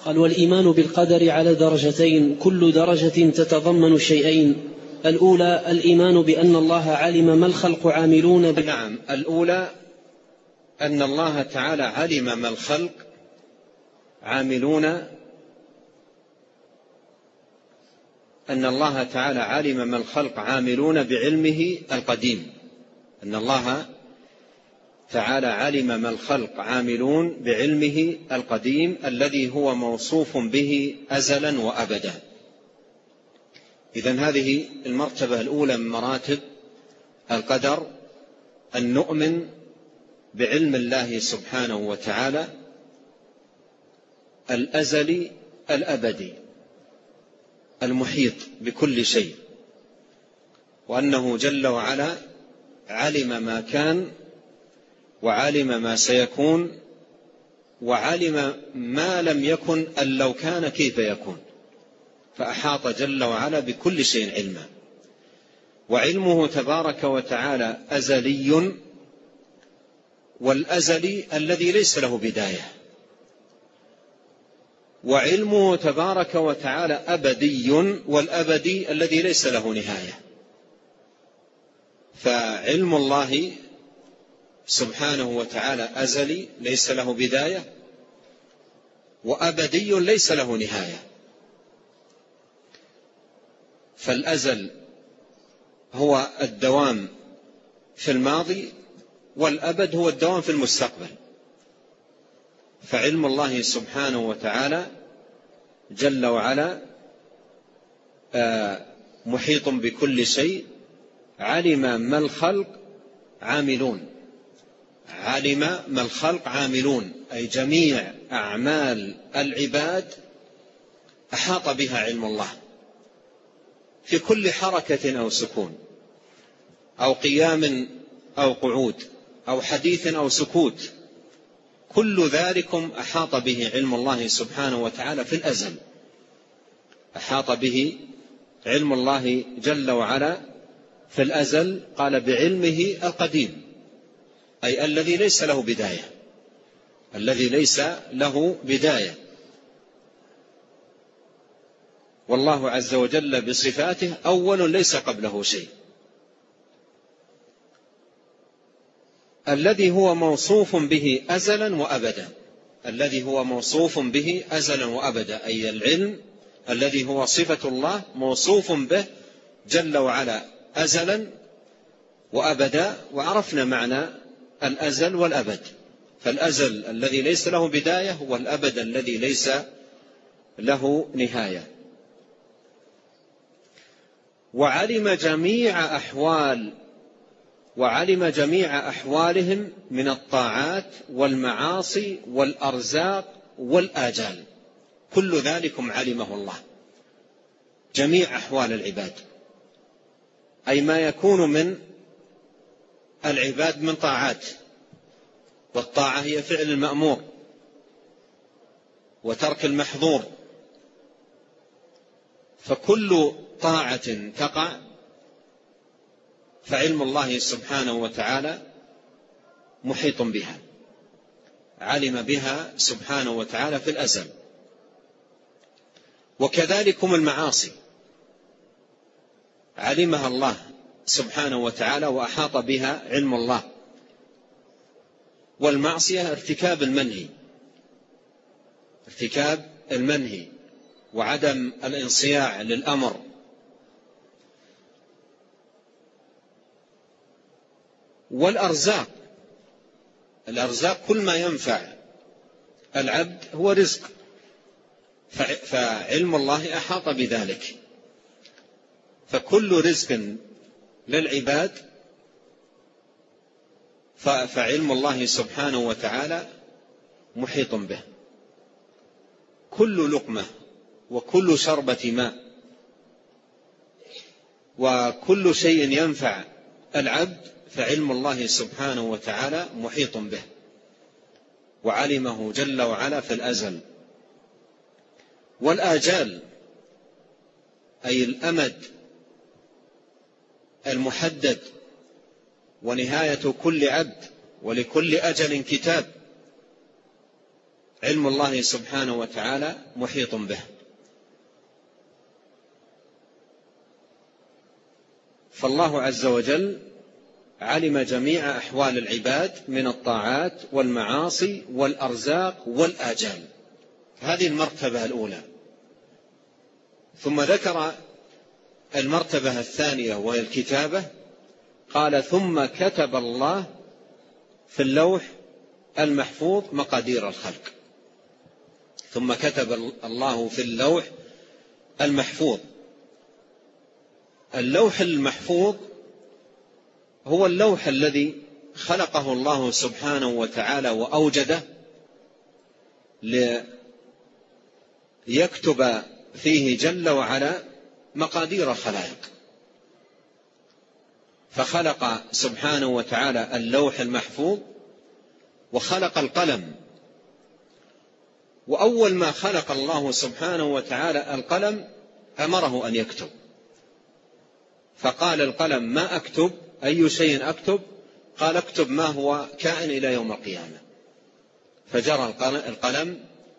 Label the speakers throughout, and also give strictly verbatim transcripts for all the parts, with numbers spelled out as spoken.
Speaker 1: قال: والإيمان بالقدر على درجتين، كل درجة تتضمن شيئين. الأولى الإيمان بأن الله علم ما الخلق عاملون ب...
Speaker 2: نعم، الأولى أن الله تعالى علم ما الخلق عاملون أن الله تعالى علم ما الخلق عاملون بعلمه القديم. أن الله تعالى علم ما الخلق عاملون بعلمه القديم الذي هو موصوف به أزلا وأبدا. إذن هذه المرتبة الأولى من مراتب القدر، أن نؤمن بعلم الله سبحانه وتعالى الأزلي الأبدي المحيط بكل شيء، وأنه جل وعلا علم ما كان وعلم ما سيكون وعلم ما لم يكن أن لو كان كيف يكون، فأحاط جل وعلا بكل شيء علما. وعلمه تبارك وتعالى أزلي، والأزلي الذي ليس له بداية، وعلمه تبارك وتعالى أبدي، والأبدي الذي ليس له نهاية. فعلم الله سبحانه وتعالى أزلي ليس له بداية، وأبدي ليس له نهاية. فالأزل هو الدوام في الماضي، والأبد هو الدوام في المستقبل. فعلم الله سبحانه وتعالى جل وعلا محيط بكل شيء، علم ما الخلق عاملون. علم ما الخلق عاملون أي جميع أعمال العباد أحاط بها علم الله، في كل حركة أو سكون أو قيام أو قعود أو حديث أو سكوت، كل ذلكم أحاط به علم الله سبحانه وتعالى في الأزل. أحاط به علم الله جل وعلا في الأزل، قال بعلمه القديم، أي الذي ليس له بداية، الذي ليس له بداية. والله عز وجل بصفاته أول ليس قبله شيء، الذي هو موصوف به أزلا وأبدا. الذي هو موصوف به أزلا وأبدا أي العلم الذي هو صفة الله موصوف به جل وعلا أزلا وأبدا. وعرفنا معنى الأزل والأبد، فالأزل الذي ليس له بداية، والأبد الذي ليس له نهاية. وعلم جميع أحوال وعلم جميع أحوالهم من الطاعات والمعاصي والأرزاق والآجال، كل ذلكم علمه الله. جميع أحوال العباد أي ما يكون من العباد من طاعات، والطاعة هي فعل المأمور وترك المحظور، فكل طاعة تقع فعلم الله سبحانه وتعالى محيط بها، علم بها سبحانه وتعالى في الأزل. وكذلكم المعاصي علمها الله سبحانه وتعالى وأحاط بها علم الله. والمعصية ارتكاب المنهي ارتكاب المنهي وعدم الانصياع للأمر. والأرزاق الأرزاق كل ما ينفع العبد هو رزق، فعلم الله أحاط بذلك. فكل رزق للعباد فعلم الله سبحانه وتعالى محيط به. كل لقمة وكل شربة ماء وكل شيء ينفع العبد فعلم الله سبحانه وتعالى محيط به، وعلمه جل وعلا في الأزل. والآجال أي الأمد المحدد ونهاية كل عبد، ولكل أجل كتاب، علم الله سبحانه وتعالى محيط به. فالله عز وجل علم جميع أحوال العباد من الطاعات والمعاصي والأرزاق والآجال. هذه المرتبة الأولى. ثم ذكر المرتبة الثانية وهي الكتابة، قال ثم كتب الله في اللوح المحفوظ مقادير الخلق. ثم كتب الله في اللوح المحفوظ. اللوح المحفوظ هو اللوح الذي خلقه الله سبحانه وتعالى وأوجده ليكتب فيه جل وعلا مقادير الخلائق. فخلق سبحانه وتعالى اللوح المحفوظ وخلق القلم. وأول ما خلق الله سبحانه وتعالى القلم أمره أن يكتب، فقال القلم ما أكتب؟ أي شيء أكتب؟ قال اكتب ما هو كائن إلى يوم القيامة. فجرى القلم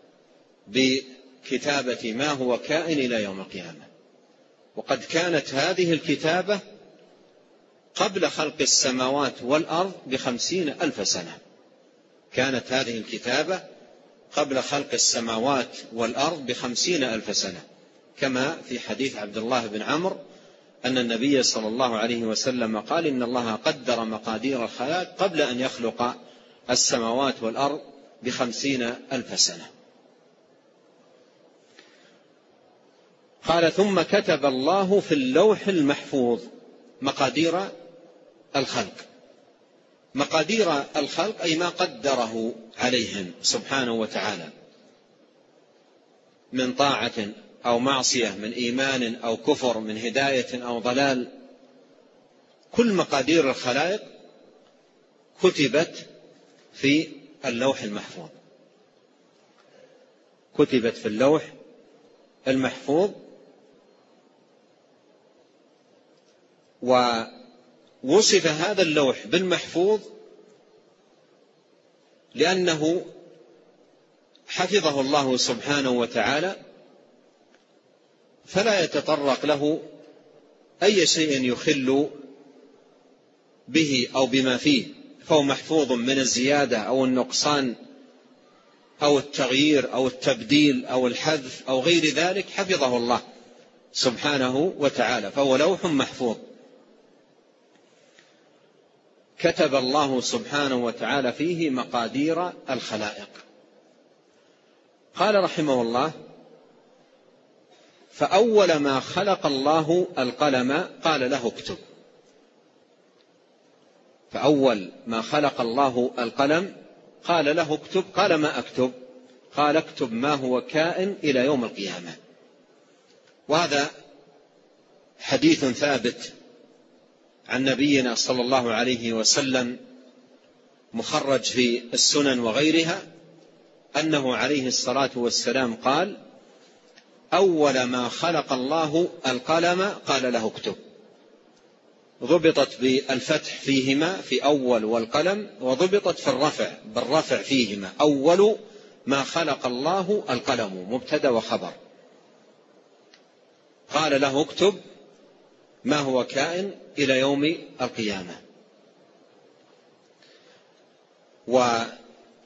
Speaker 2: بكتابة ما هو كائن إلى يوم القيامة. وقد كانت هذه الكتابة قبل خلق السماوات والأرض بخمسين ألف سنة. كانت هذه الكتابة قبل خلق السماوات والأرض بخمسين ألف سنة، كما في حديث عبد الله بن عمرو أن النبي صلى الله عليه وسلم قال إن الله قدر مقادير الخلائق قبل أن يخلق السماوات والأرض بخمسين ألف سنة. قال ثم كتب الله في اللوح المحفوظ مقادير الخلق. مقادير الخلق أي ما قدره عليهم سبحانه وتعالى من طاعة أو معصية، من إيمان أو كفر، من هداية أو ضلال. كل مقادير الخلائق كتبت في اللوح المحفوظ. كتبت في اللوح المحفوظ. ووصف هذا اللوح بالمحفوظ لأنه حفظه الله سبحانه وتعالى فلا يتطرق له أي شيء يخل به أو بما فيه، فهو محفوظ من الزيادة أو النقصان أو التغيير أو التبديل أو الحذف أو غير ذلك. حفظه الله سبحانه وتعالى، فهو لوح محفوظ كتب الله سبحانه وتعالى فيه مقادير الخلائق. قال رحمه الله فأول ما خلق الله القلم قال له اكتب. فأول ما خلق الله القلم قال له اكتب. قال ما أكتب؟ قال اكتب ما هو كائن إلى يوم القيامة. وهذا حديث ثابت عن نبينا صلى الله عليه وسلم مخرج في السنن وغيرها أنه عليه الصلاة والسلام قال أول ما خلق الله القلم قال له اكتب. ضبطت بالفتح فيهما في أول والقلم، وضبطت في الرفع بالرفع فيهما. أول ما خلق الله القلم مبتدأ وخبر. قال له اكتب ما هو كائن إلى يوم القيامة. وعلى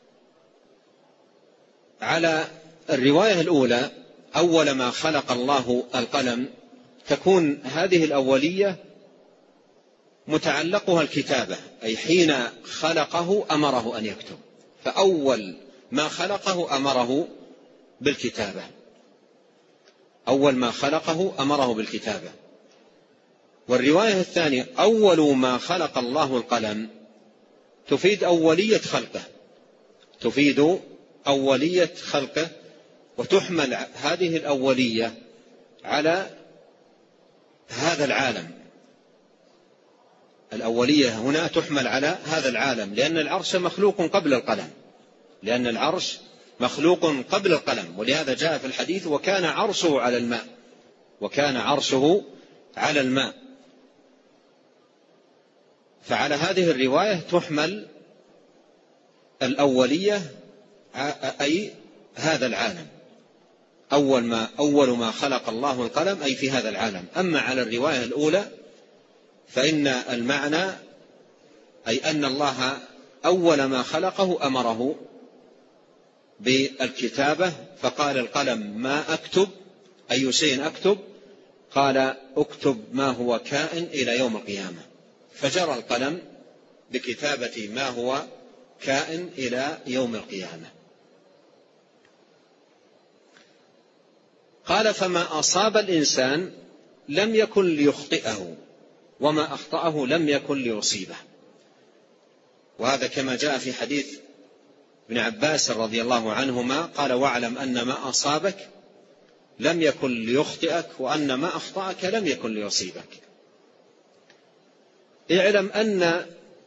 Speaker 2: الرواية الأولى أول ما خلق الله القلم تكون هذه الأولية متعلقها الكتابة، أي حين خلقه أمره أن يكتب. فأول ما خلقه أمره بالكتابة. أول ما خلقه أمره بالكتابة. والرواية الثانية أول ما خلق الله القلم تفيد أولية خلقه، تفيد أولية خلقه، وتحمل هذه الأولية على هذا العالم. الأولية هنا تحمل على هذا العالم، لأن العرش مخلوق قبل القلم، لأن العرش مخلوق قبل القلم. ولهذا جاء في الحديث وكان عرشه على الماء، وكان عرشه على الماء. فعلى هذه الرواية تحمل الأولية، أي هذا العالم، أول ما, أول ما خلق الله القلم أي في هذا العالم. أما على الرواية الأولى فإن المعنى أي أن الله أول ما خلقه أمره بالكتابة، فقال القلم ما أكتب، أي شيء أكتب؟ قال اكتب ما هو كائن إلى يوم القيامة، فجرى القلم بكتابة ما هو كائن إلى يوم القيامة. قال فما أصاب الإنسان لم يكن ليخطئه وما أخطأه لم يكن ليصيبه. وهذا كما جاء في حديث ابن عباس رضي الله عنهما قال واعلم أن ما أصابك لم يكن ليخطئك وأن ما أخطأك لم يكن ليصيبك. اعلم أن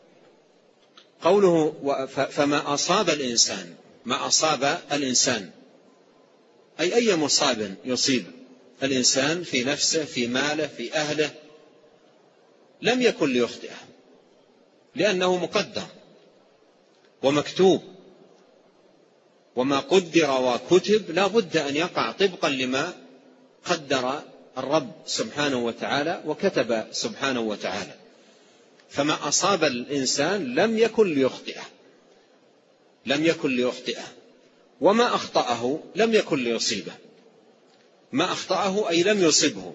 Speaker 2: قوله فما أصاب الإنسان، ما أصاب الإنسان أي أي مصاب يصيب الإنسان في نفسه في ماله في أهله لم يكن ليخطئه، لأنه مقدر ومكتوب، وما قدر وكتب لا بد أن يقع طبقا لما قدر الرب سبحانه وتعالى وكتب سبحانه وتعالى. فما أصاب الإنسان لم يكن ليخطئه لم يكن ليخطئه وما أخطأه لم يكن ليصيبه. ما أخطأه أي لم يصبه،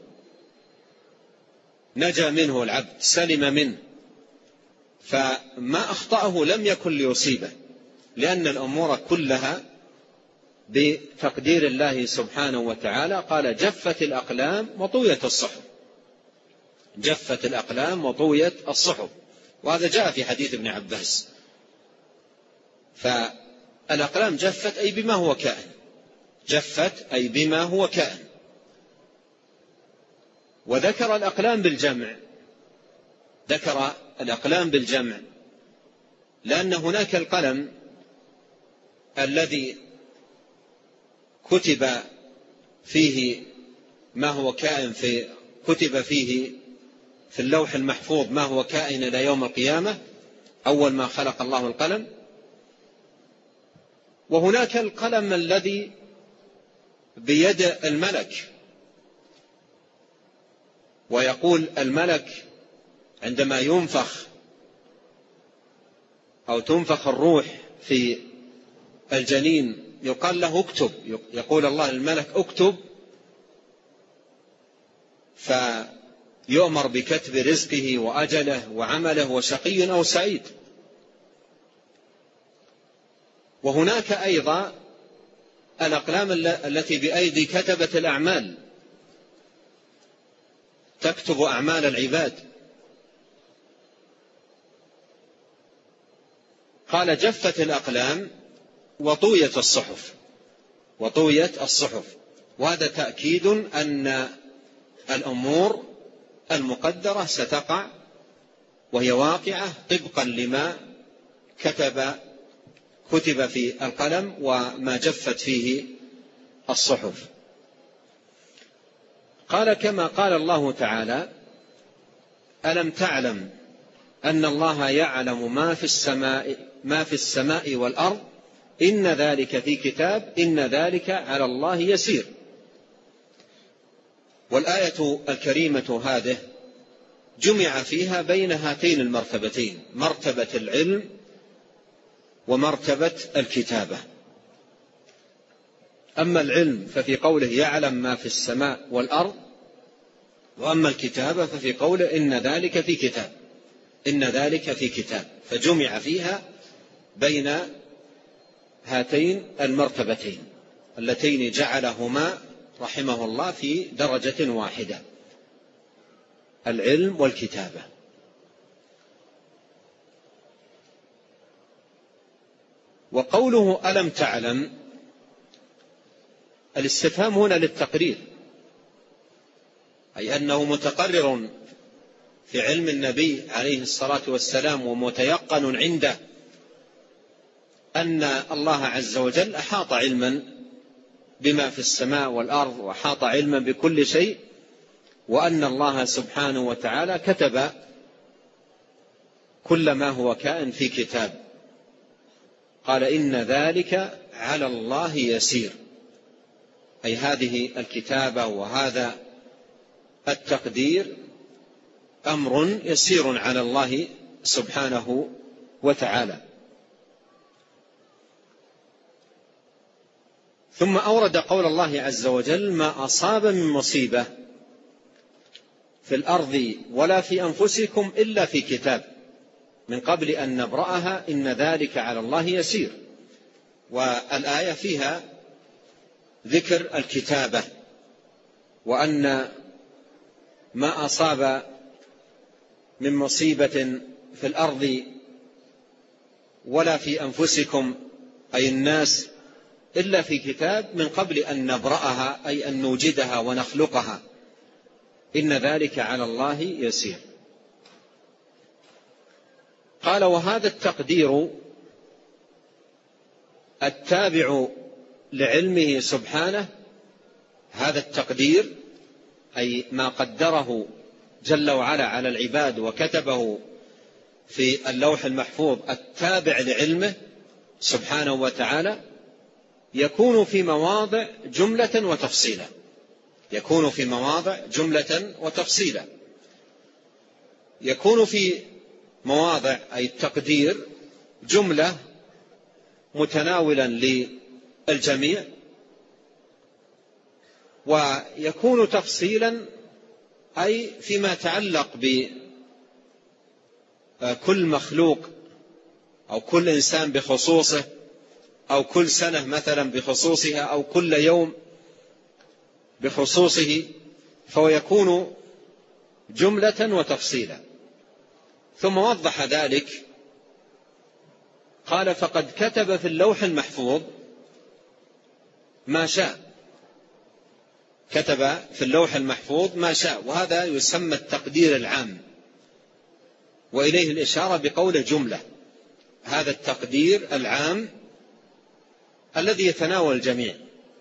Speaker 2: نجا منه العبد سلم منه، فما أخطأه لم يكن ليصيبه، لأن الأمور كلها بتقدير الله سبحانه وتعالى. قال جفت الأقلام وطويت الصحف، جفت الأقلام وطويت الصحف، وهذا جاء في حديث ابن عباس. فالأقلام جفت أي بما هو كائن، جفت أي بما هو كائن. وذكر الأقلام بالجمع، ذكر الأقلام بالجمع لأن هناك القلم الذي كتب فيه ما هو كائن في كتب فيه في اللوح المحفوظ ما هو كائن إلى يوم القيامة أول ما خلق الله القلم، وهناك القلم الذي بيد الملك. ويقول الملك عندما ينفخ أو تنفخ الروح في الجنين يقال له اكتب، يقول الله الملك اكتب، فيؤمر بكتب رزقه وأجله وعمله وشقي أو سعيد. وهناك أيضا الأقلام التي بأيدي كتبة الأعمال تكتب أعمال العباد. قال جفت الأقلام وطويت الصحف، وطويت الصحف، وهذا تأكيد أن الأمور المقدرة ستقع وهي واقعة طبقا لما كتب كتب في القلم وما جفت فيه الصحف. قال كما قال الله تعالى ألم تعلم أن الله يعلم ما في السماء ما في السماء والأرض إن ذلك في كتاب إن ذلك على الله يسير. والآية الكريمة هذه جمع فيها بين هاتين المرتبتين، مرتبة العلم ومرتبة الكتابة. أما العلم ففي قوله يعلم ما في السماء والأرض، وأما الكتابة ففي قوله إن ذلك في كتاب إن ذلك في كتاب، فجمع فيها بين هاتين المرتبتين اللتين جعلهما رحمه الله في درجة واحدة، العلم والكتابة. وقوله ألم تعلم، الاستفهام هنا للتقرير، أي أنه متقرر في علم النبي عليه الصلاة والسلام ومتيقن عنده أن الله عز وجل أحاط علما بما في السماء والأرض وأحاط علما بكل شيء، وأن الله سبحانه وتعالى كتب كل ما هو كائن في كتاب. قال إن ذلك على الله يسير، أي هذه الكتابة وهذا التقدير أمر يسير على الله سبحانه وتعالى. ثم أورد قول الله عز وجل: ما أصاب من مصيبة في الأرض ولا في أنفسكم إلا في كتاب من قبل أن نبرأها إن ذلك على الله يسير. والآية فيها ذكر الكتابة، وأن ما أصاب من مصيبة في الأرض ولا في أنفسكم أي الناس إلا في كتاب من قبل أن نبرأها أي أن نوجدها ونخلقها، إن ذلك على الله يسير. قال: وهذا التقدير التابع لعلمه سبحانه، هذا التقدير أي ما قدره جل وعلا على العباد وكتبه في اللوح المحفوظ التابع لعلمه سبحانه وتعالى، يكون في مواضع جملة وتفصيلا، يكون في مواضع جملة وتفصيلا. يكون في مواضع أي التقدير جملة متناولا للجميع، ويكون تفصيلا أي فيما يتعلق بكل مخلوق أو كل إنسان بخصوصه، أو كل سنة مثلا بخصوصها، أو كل يوم بخصوصه، فهو يكون جملة وتفصيلا. ثم وضح ذلك قال: فقد كتب في اللوح المحفوظ ما شاء، كتب في اللوح المحفوظ ما شاء، وهذا يسمى التقدير العام، وإليه الإشارة بقول جملة. هذا التقدير العام الذي يتناول الجميع،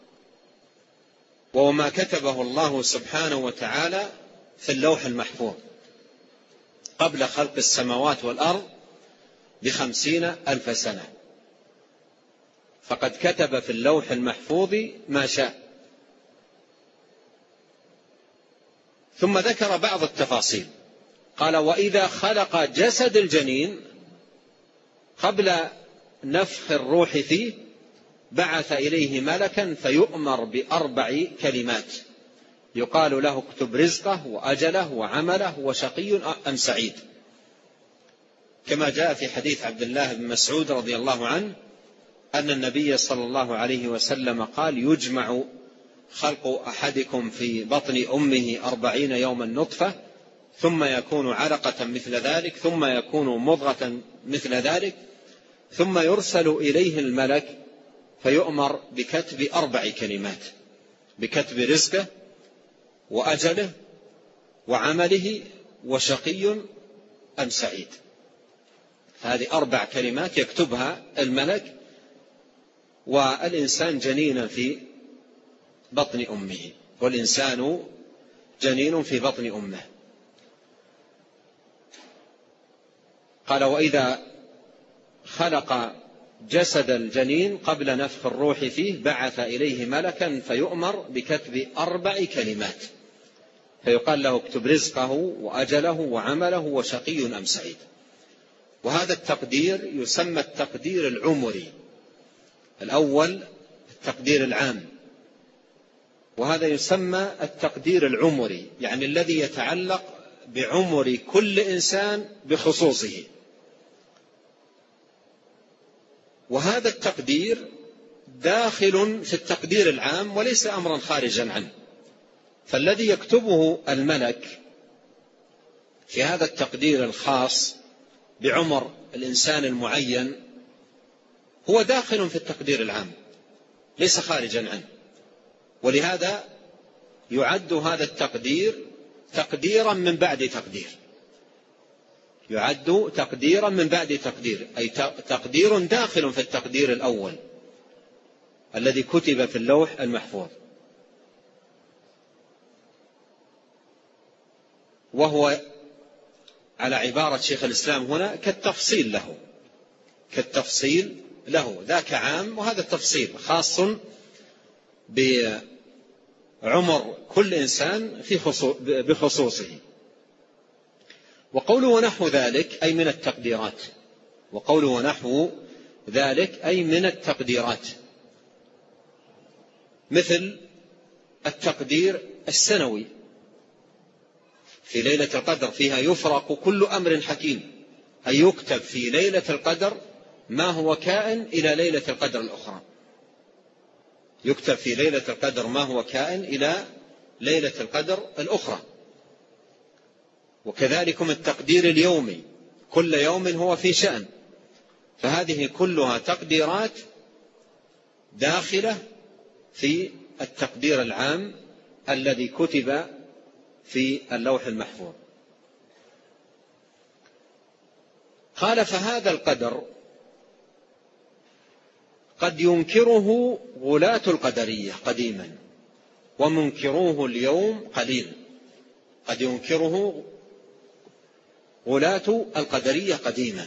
Speaker 2: وهو ما كتبه الله سبحانه وتعالى في اللوح المحفوظ قبل خلق السماوات والأرض بخمسين ألف سنة. فقد كتب في اللوح المحفوظ ما شاء. ثم ذكر بعض التفاصيل، قال: وإذا خلق جسد الجنين قبل نفخ الروح فيه بعث إليه ملكا فيؤمر بأربع كلمات يقال له: اكتب رزقه وأجله وعمله وشقي أم سعيد، كما جاء في حديث عبد الله بن مسعود رضي الله عنه أن النبي صلى الله عليه وسلم قال: يجمع خلق أحدكم في بطن أمه أربعين يوما نطفة، ثم يكون علقة مثل ذلك، ثم يكون مضغة مثل ذلك، ثم يرسل إليه الملك فيؤمر بكتب أربع كلمات: بكتب رزقه وأجله وعمله وشقي أم سعيد. هذه أربع كلمات يكتبها الملك والإنسان جنين في بطن أمه، والإنسان جنين في بطن أمه. قال: وإذا خلق جسد الجنين قبل نفخ الروح فيه بعث إليه ملكا فيؤمر بكتب أربع كلمات فيقال له: اكتب رزقه وأجله وعمله وشقي أم سعيد. وهذا التقدير يسمى التقدير العمري. الأول التقدير العام، وهذا يسمى التقدير العمري، يعني الذي يتعلق بعمر كل إنسان بخصوصه. وهذا التقدير داخل في التقدير العام وليس أمرا خارجا عنه، فالذي يكتبه الملك في هذا التقدير الخاص بعمر الإنسان المعين هو داخل في التقدير العام ليس خارجا عنه. ولهذا يعد هذا التقدير تقديرا من بعد تقدير، يعد تقديرا من بعد تقدير، أي تقدير داخل في التقدير الأول الذي كتب في اللوح المحفوظ، وهو على عبارة شيخ الإسلام هنا كالتفصيل له، كالتفصيل له، ذاك عام وهذا التفصيل خاص بعمر كل إنسان في بخصوصه. وقوله ونحو ذلك أي من التقديرات، وقوله ونحو ذلك أي من التقديرات، مثل التقدير السنوي في ليلة القدر، فيها يفرق كل أمر حكيم، أي يكتب في ليلة القدر ما هو كائن إلى ليلة القدر الأخرى، يكتب في ليلة القدر ما هو كائن إلى ليلة القدر الأخرى. وكذلكم التقدير اليومي، كل يوم هو في شأن، فهذه كلها تقديرات داخلة في التقدير العام الذي كتب في اللوح المحفوظ. قال فهذا القدر قد ينكره غلاة القدرية قديما ومنكروه اليوم قليل. قد ينكره غلاة القدرية قديما،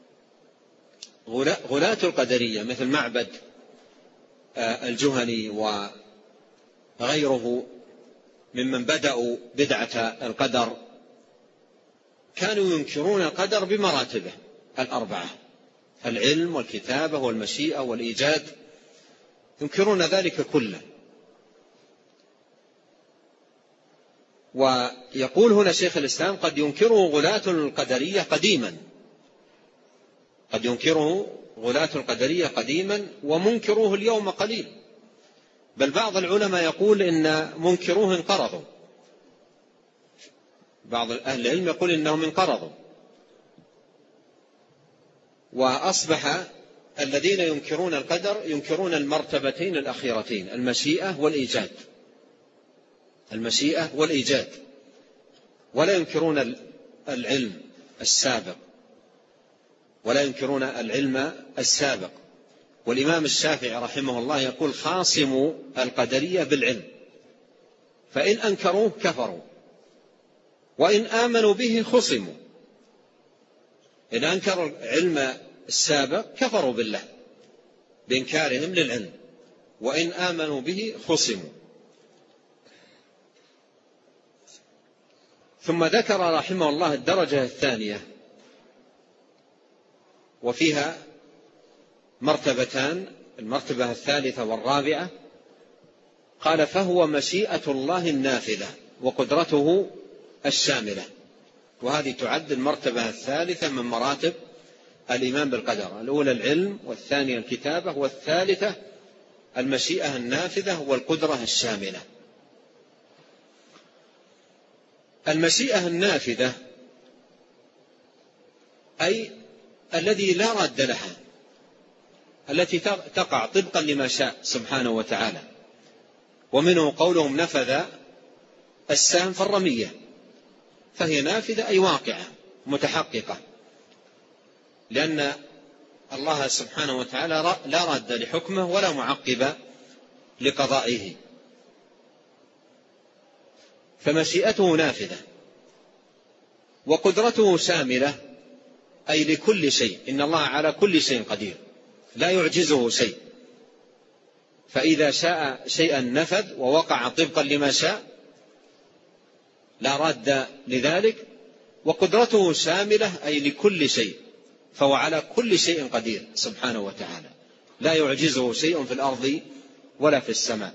Speaker 2: غلاة القدرية مثل معبد الجهني وغيره ممن بدأوا بدعة القدر كانوا ينكرون القدر بمراتبه الأربعة: العلم والكتابة والمشيئة والإيجاد، ينكرون ذلك كله. ويقول هنا شيخ الإسلام قد ينكره غلاة القدرية قديما، قد ينكره غلاة القدرية قديما ومنكروه اليوم قليل، بل بعض العلماء يقول إن منكروه انقرضوا، بعض أهل العلم يقول إنهم انقرضوا، وأصبح الذين ينكرون القدر ينكرون المرتبتين الأخيرتين: المشيئة والإيجاد، المشيئة والإيجاد، ولا ينكرون العلم السابق، ولا ينكرون العلم السابق. والإمام الشافعي رحمه الله يقول: خاصموا القدرية بالعلم، فإن أنكروه كفروا، وإن آمنوا به خصموا. إن أنكروا العلم السابق كفروا بالله بإنكارهم للعلم، وإن آمنوا به خصموا. ثم ذكر رحمه الله الدرجة الثانية، وفيها مرتبتان: المرتبة الثالثة والرابعة. قال: فهو مشيئة الله النافذة وقدرته الشاملة. وهذه تعد المرتبة الثالثة من مراتب الإيمان بالقدر: الأولى العلم، والثانية الكتابة، والثالثة المشيئة النافذة والقدرة الشاملة. المشيئة النافذة أي الذي لا راد لها، التي تقع طبقا لما شاء سبحانه وتعالى. ومنه قولهم نفذ السهم في الرمية، فهي نافذة أي واقعة متحققة، لأن الله سبحانه وتعالى لا راد لحكمه ولا معقب لقضائه، فمشيئته نافذة. وقدرته شاملة أي لكل شيء، إن الله على كل شيء قدير لا يعجزه شيء، فإذا شاء شيئا نفذ ووقع طبقا لما شاء لا راد لذلك. وقدرته شاملة أي لكل شيء، فهو على كل شيء قدير سبحانه وتعالى، لا يعجزه شيء في الأرض ولا في السماء.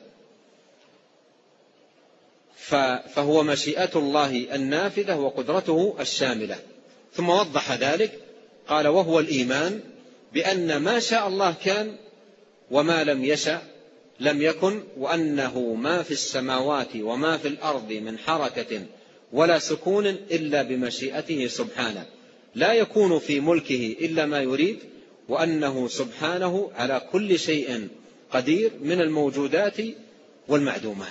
Speaker 2: فهو مشيئة الله النافذة وقدرته الشاملة. ثم وضح ذلك قال: وهو الإيمان بأن ما شاء الله كان وما لم يشأ لم يكن، وأنه ما في السماوات وما في الأرض من حركة ولا سكون إلا بمشيئته سبحانه، لا يكون في ملكه إلا ما يريد، وأنه سبحانه على كل شيء قدير من الموجودات والمعدومات.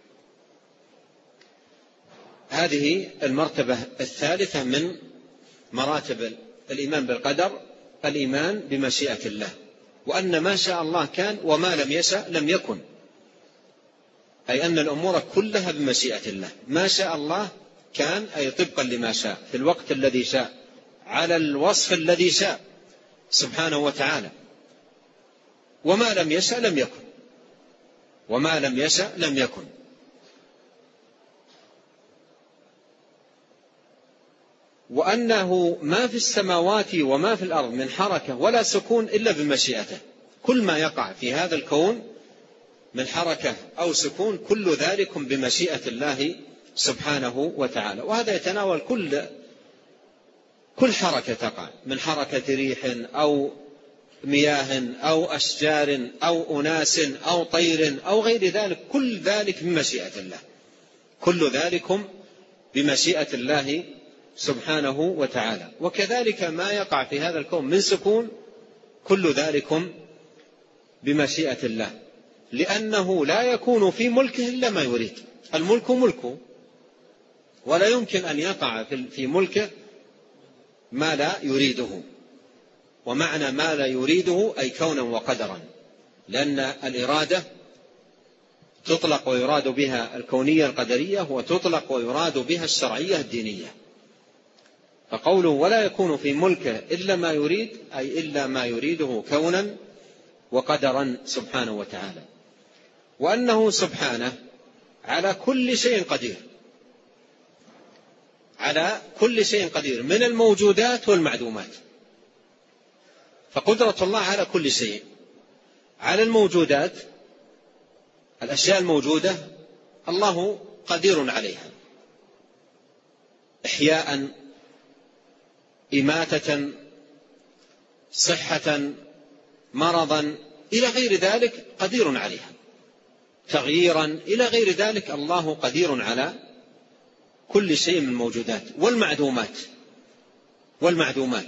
Speaker 2: هذه المرتبة الثالثة من مراتب الإيمان بالقدر: الإيمان بمشيئة الله، وأن ما شاء الله كان وما لم يشأ لم يكن، أي أن الأمور كلها بمشيئة الله. ما شاء الله كان أي طبقا لما شاء في الوقت الذي شاء على الوصف الذي شاء سبحانه وتعالى. وما لم يشأ لم يكن، وما لم يشأ لم يكن. وأنه ما في السماوات وما في الأرض من حركة ولا سكون إلا بمشيئته، كل ما يقع في هذا الكون من حركة أو سكون كل ذلك بمشيئة الله سبحانه وتعالى. وهذا يتناول كل كل حركة تقع، من حركة ريح أو مياه أو أشجار أو أناس أو طير أو غير ذلك، كل ذلك بمشيئة الله، كل ذلكم بمشيئة الله سبحانه وتعالى. وكذلك ما يقع في هذا الكون من سكون كل ذلكم بمشيئة الله، لأنه لا يكون في ملكه إلا ما يريد. الملك ملكه، ولا يمكن أن يقع في ملكه ما لا يريده. ومعنى ما لا يريده أي كونا وقدرا، لأن الإرادة تطلق ويراد بها الكونية القدرية، وتطلق ويراد بها الشرعية الدينية. فقوله ولا يكون في ملكه إلا ما يريد أي إلا ما يريده كونا وقدرا سبحانه وتعالى. وأنه سبحانه على كل شيء قدير، على كل شيء قدير من الموجودات والمعدومات. فقدرة الله على كل شيء. على الموجودات، الأشياء الموجودة الله قدير عليها، إحياء، إماتة، صحة، مرضا، إلى غير ذلك قدير عليها، تغييرا إلى غير ذلك، الله قدير على كل شيء من الموجودات والمعدومات. والمعدومات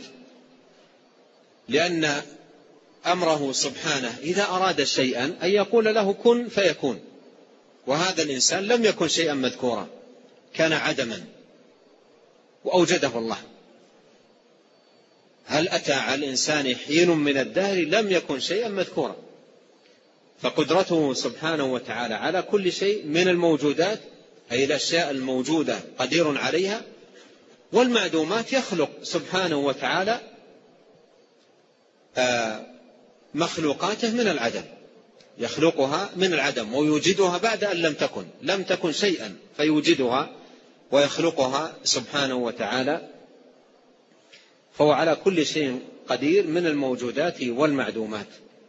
Speaker 2: لأن أمره سبحانه إذا أراد شيئا أن يقول له كن فيكون. وهذا الإنسان لم يكن شيئا مذكورا، كان عدما وأوجده الله. هل أتى على الإنسان حين من الدهر لم يكن شيئا مذكورا؟ فقدرته سبحانه وتعالى على كل شيء من الموجودات أي الأشياء الموجودة قدير عليها، والمعدومات يخلق سبحانه وتعالى مخلوقاته من العدم، يخلقها من العدم ويوجدها بعد أن لم تكن، لم تكن شيئا فيوجدها ويخلقها سبحانه وتعالى. فهو على كل شيء قدير من الموجودات والمعدومات.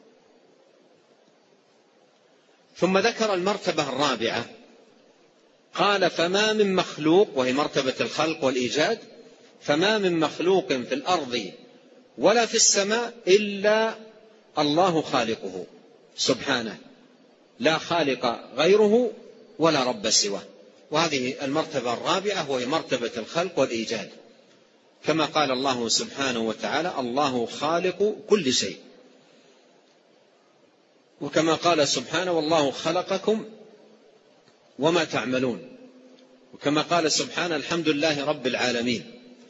Speaker 2: ثم ذكر المرتبة الرابعة، قال فما من مخلوق، وهي مرتبة الخلق والإيجاد، فما من مخلوق في الأرض ولا في السماء إلا الله خالقه سبحانه، لا خالق غيره ولا رب سواه. وهذه المرتبة الرابعة وهي مرتبة الخلق والإيجاد، كما قال الله سبحانه وتعالى الله خالق كل شيء، وكما قال سبحانه والله خلقكم وما تعملون، وكما قال سبحانه الحمد لله رب العالمين.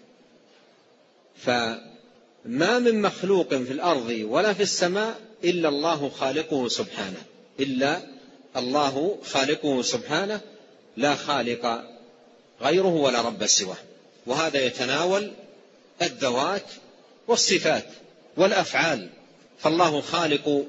Speaker 2: فما من مخلوق في الأرض ولا في السماء إلا الله خالقه سبحانه، إلا الله خالقه سبحانه، لا خالق غيره ولا رب سواه. وهذا يتناول الذوات والصفات والأفعال. فالله خالق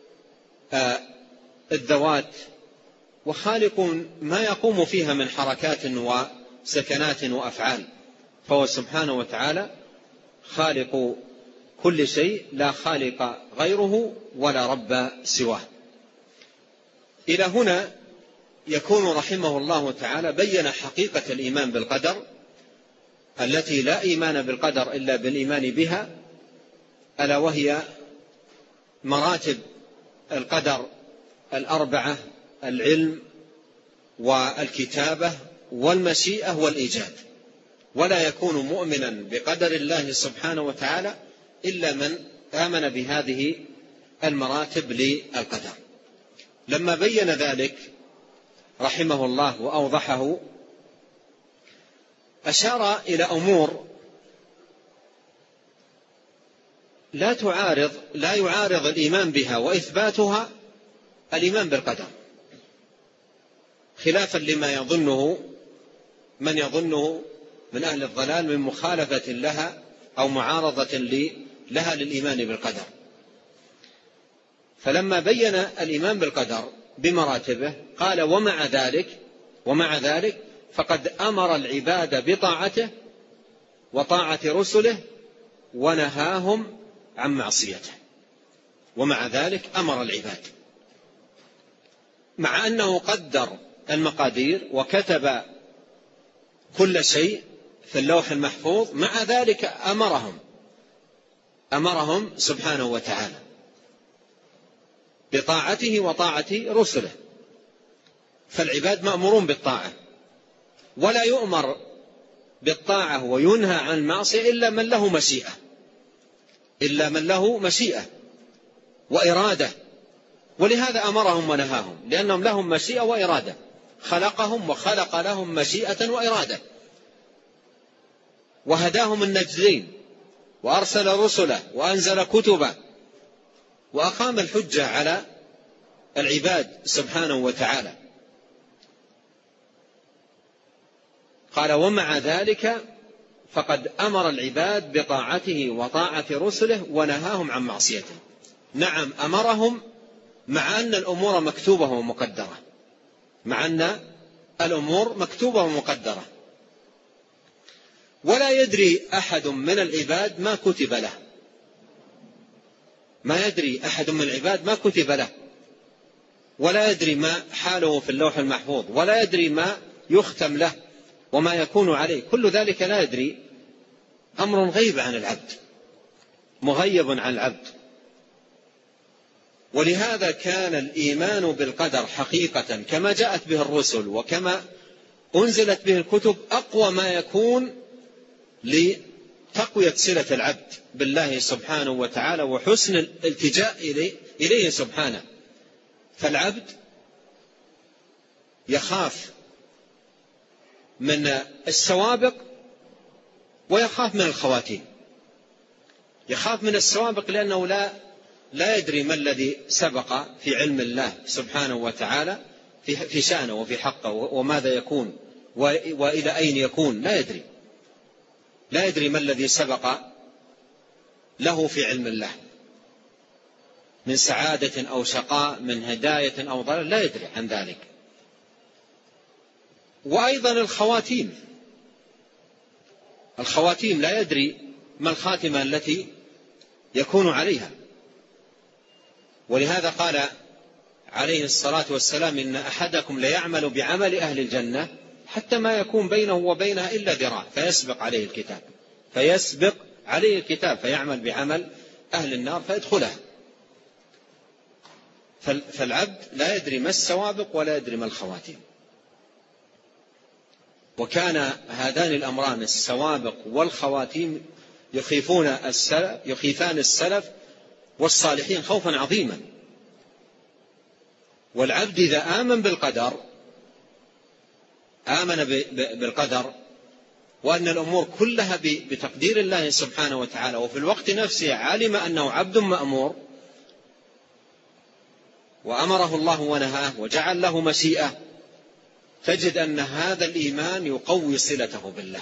Speaker 2: الذوات وخالق ما يقوم فيها من حركات وسكنات وأفعال، فهو سبحانه وتعالى خالق كل شيء، لا خالق غيره ولا رب سواه. إلى هنا يكون رحمه الله تعالى بين حقيقة الإيمان بالقدر التي لا إيمان بالقدر إلا بالإيمان بها، ألا وهي مراتب القدر الأربعة: العلم والكتابة والمشيئة والإيجاد. ولا يكون مؤمنا بقدر الله سبحانه وتعالى إلا من آمن بهذه المراتب للقدر. لما بين ذلك رحمه الله وأوضحه، أشار إلى أمور لا تعارض لا يعارض الإيمان بها وإثباتها الإيمان بالقدر، خلافا لما يظنه من يظنه من أهل الضلال من مخالفة لها أو معارضة لها للإيمان بالقدر. فلما بين الإيمان بالقدر بمراتبه قال ومع ذلك ومع ذلك فقد أمر العباد بطاعته وطاعة رسله ونهاهم عن معصيته. ومع ذلك أمر العباد، مع أنه قدر المقادير وكتب كل شيء في اللوح المحفوظ، مع ذلك أمرهم أمرهم سبحانه وتعالى بطاعته وطاعة رسله. فالعباد مأمورون بالطاعة، ولا يؤمر بالطاعة وينهى عن المعصية إلا من له مشيئة إلا من له مشيئة وإرادة. ولهذا أمرهم ونهاهم، لأنهم لهم مشيئة وإرادة، خلقهم وخلق لهم مشيئة وإرادة، وهداهم النجدين وأرسل رسله وأنزل كتبه وأقام الحجة على العباد سبحانه وتعالى. قال ومع ذلك فقد أمر العباد بطاعته وطاعة رسله ونهاهم عن معصيته. نعم أمرهم مع أن الأمور مكتوبة ومقدرة مع أن الأمور مكتوبة ومقدرة ولا يدري أحد من العباد ما كتب له ما يدري أحد من العباد ما كتب له ولا يدري ما حاله في اللوح المحفوظ، ولا يدري ما يختم له وما يكون عليه. كل ذلك لا يدري، أمر غيب عن العبد، مغيب عن العبد. ولهذا كان الإيمان بالقدر حقيقة كما جاءت به الرسل وكما أنزلت به الكتب أقوى ما يكون لتقوية صلة العبد بالله سبحانه وتعالى وحسن الالتجاء إليه, إليه سبحانه. فالعبد يخاف من السوابق ويخاف من الخواتيم. يخاف من السوابق لأنه لا لا يدري ما الذي سبق في علم الله سبحانه وتعالى في شأنه وفي حقه وماذا يكون وإلى أين يكون، لا يدري لا يدري ما الذي سبق له في علم الله من سعادة أو شقاء، من هداية أو ضلال، لا يدري عن ذلك. وأيضا الخواتيم الخواتيم لا يدري ما الخاتمة التي يكون عليها. ولهذا قال عليه الصلاة والسلام إن أحدكم ليعمل بعمل أهل الجنة حتى ما يكون بينه وبينها إلا ذراع فيسبق عليه الكتاب فيسبق عليه الكتاب فيعمل بعمل أهل النار فيدخلها. فالعبد لا يدري ما السوابق ولا يدري ما الخواتيم. وكان هذان الأمران السوابق والخواتيم يخيفون السلف يخيفان السلف والصالحين خوفا عظيما. والعبد إذا آمن بالقدر آمن بالقدر وأن الأمور كلها بتقدير الله سبحانه وتعالى، وفي الوقت نفسه علم أنه عبد مأمور وأمره الله ونهاه وجعل له مشيئة، تجد أن هذا الإيمان يقوي صلته بالله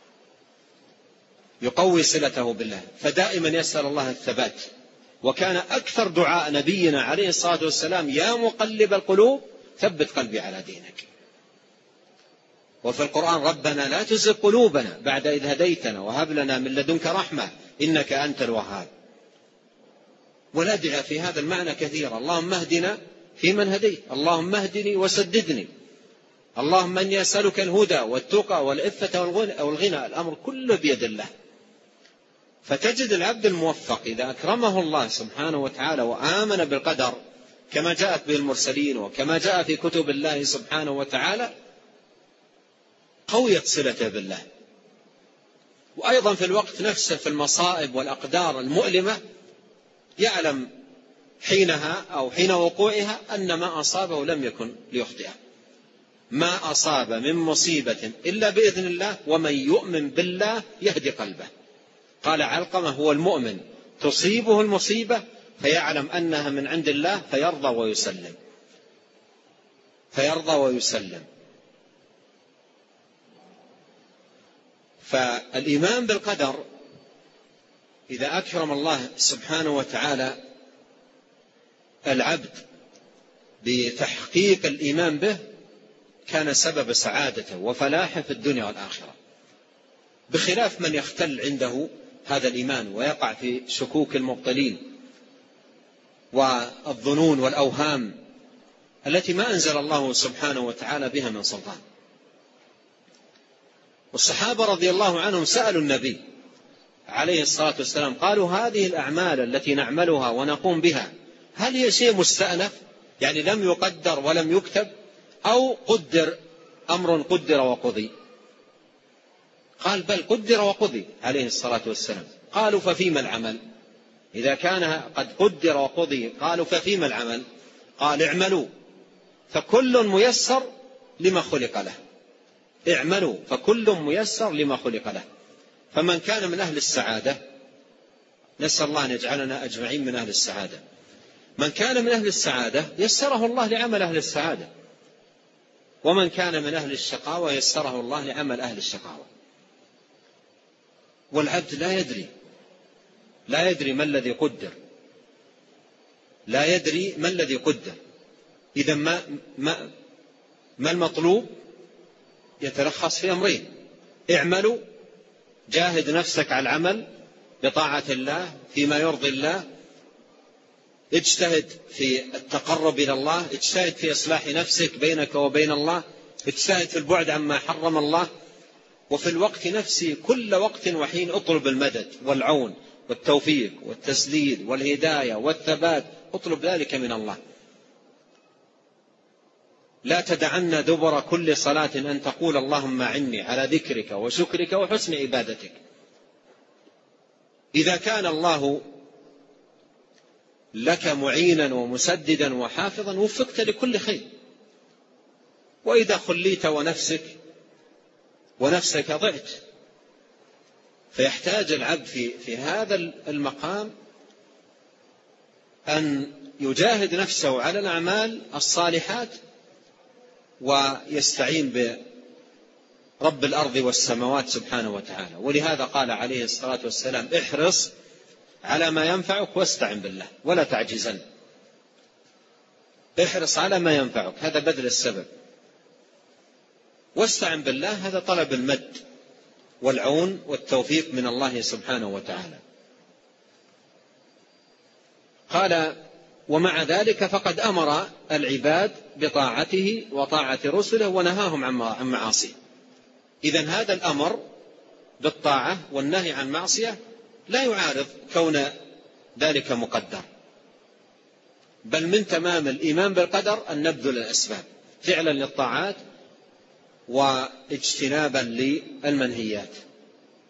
Speaker 2: يقوي صلته بالله فدائما يسأل الله الثبات. وكان أكثر دعاء نبينا عليه الصلاة والسلام يا مقلب القلوب ثبت قلبي على دينك. وفي القرآن ربنا لا تزغ قلوبنا بعد إذ هديتنا وهب لنا من لدنك رحمة إنك أنت الوهاب. وندعى في هذا المعنى كثيرا: اللهم اهدنا فيمن هديت، اللهم اهدني وسددني، اللهم أني أسألك الهدى والتقى والعفة والغنى. الأمر كله بيد الله. فتجد العبد الموفق إذا أكرمه الله سبحانه وتعالى وآمن بالقدر كما جاءت به المرسلين وكما جاء في كتب الله سبحانه وتعالى قويت صلته بالله. وأيضا في الوقت نفسه في المصائب والأقدار المؤلمة يعلم حينها أو حين وقوعها أن ما أصابه لم يكن ليخطئه. ما أصاب من مصيبة إلا بإذن الله ومن يؤمن بالله يهدي قلبه. قال علقمة: هو المؤمن تصيبه المصيبة فيعلم أنها من عند الله فيرضى ويسلم فيرضى ويسلم. فالإيمان بالقدر إذا أكرم الله سبحانه وتعالى العبد بتحقيق الإيمان به كان سبب سعادته وفلاحه في الدنيا والآخرة، بخلاف من يختل عنده هذا الإيمان ويقع في شكوك المبطلين والظنون والأوهام التي ما أنزل الله سبحانه وتعالى بها من سلطان. والصحابة رضي الله عنهم سألوا النبي عليه الصلاة والسلام، قالوا: هذه الأعمال التي نعملها ونقوم بها هل هي شيء مستأنف، يعني لم يقدر ولم يكتب، أو قدر أمر قدر وقضي؟ قال: بل قدر وقضي عليه الصلاة والسلام. قالوا: ففيما العمل؟ إذا كان قد قدر وقضي، قالوا: ففيما العمل؟ قال: اعملوا فكل ميسر لما خلق له. اعملوا فكل ميسر لما خلق له. فمن كان من أهل السعادة، نسأل الله أن يجعلنا أجمعين من أهل السعادة، من كان من أهل السعادة يسره الله لعمل أهل السعادة، ومن كان من أهل الشقاوة يسره الله لعمل أهل الشقاوة. والعبد لا يدري لا يدري ما الذي قدر لا يدري ما الذي قدر إذا ما, ما, ما المطلوب يتلخص في أمرين: اعملوا، جاهد نفسك على العمل بطاعة الله فيما يرضي الله، اجتهد في التقرب إلى الله، اجتهد في إصلاح نفسك بينك وبين الله، اجتهد في البعد عما حرم الله. وفي الوقت نفسه كل وقت وحين اطلب المدد والعون والتوفيق والتسديد والهداية والثبات، اطلب ذلك من الله. لا تدعن دبر كل صلاة أن تقول: اللهم أعني على ذكرك وشكرك وحسن عبادتك. إذا كان الله لك معينا ومسددا وحافظا وفقت لكل خير، وإذا خليت ونفسك ونفسك ضعت. فيحتاج العبد في, في هذا المقام أن يجاهد نفسه على الأعمال الصالحات ويستعين برب الأرض والسماوات سبحانه وتعالى. ولهذا قال عليه الصلاة والسلام: احرص على ما ينفعك واستعن بالله ولا تعجزن. احرص على ما ينفعك، هذا بذل السبب، واستعن بالله، هذا طلب المد والعون والتوفيق من الله سبحانه وتعالى. قال: ومع ذلك فقد أمر العباد بطاعته وطاعة رسله ونهاهم عن معاصيه. إذن هذا الأمر بالطاعة والنهي عن معصية لا يعارض كون ذلك مقدر، بل من تمام الإيمان بالقدر أن نبذل الأسباب فعلا للطاعات واجتنابا للمنهيات.